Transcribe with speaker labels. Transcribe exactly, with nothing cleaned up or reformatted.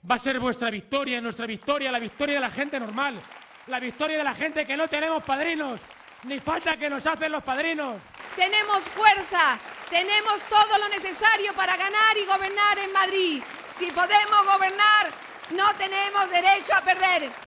Speaker 1: Va a ser vuestra victoria, nuestra victoria, la victoria de la gente normal, la victoria de la gente que no tenemos padrinos, ni falta que nos hacen los padrinos.
Speaker 2: Tenemos fuerza, tenemos todo lo necesario para ganar y gobernar en Madrid. Si podemos gobernar, no tenemos derecho a perder.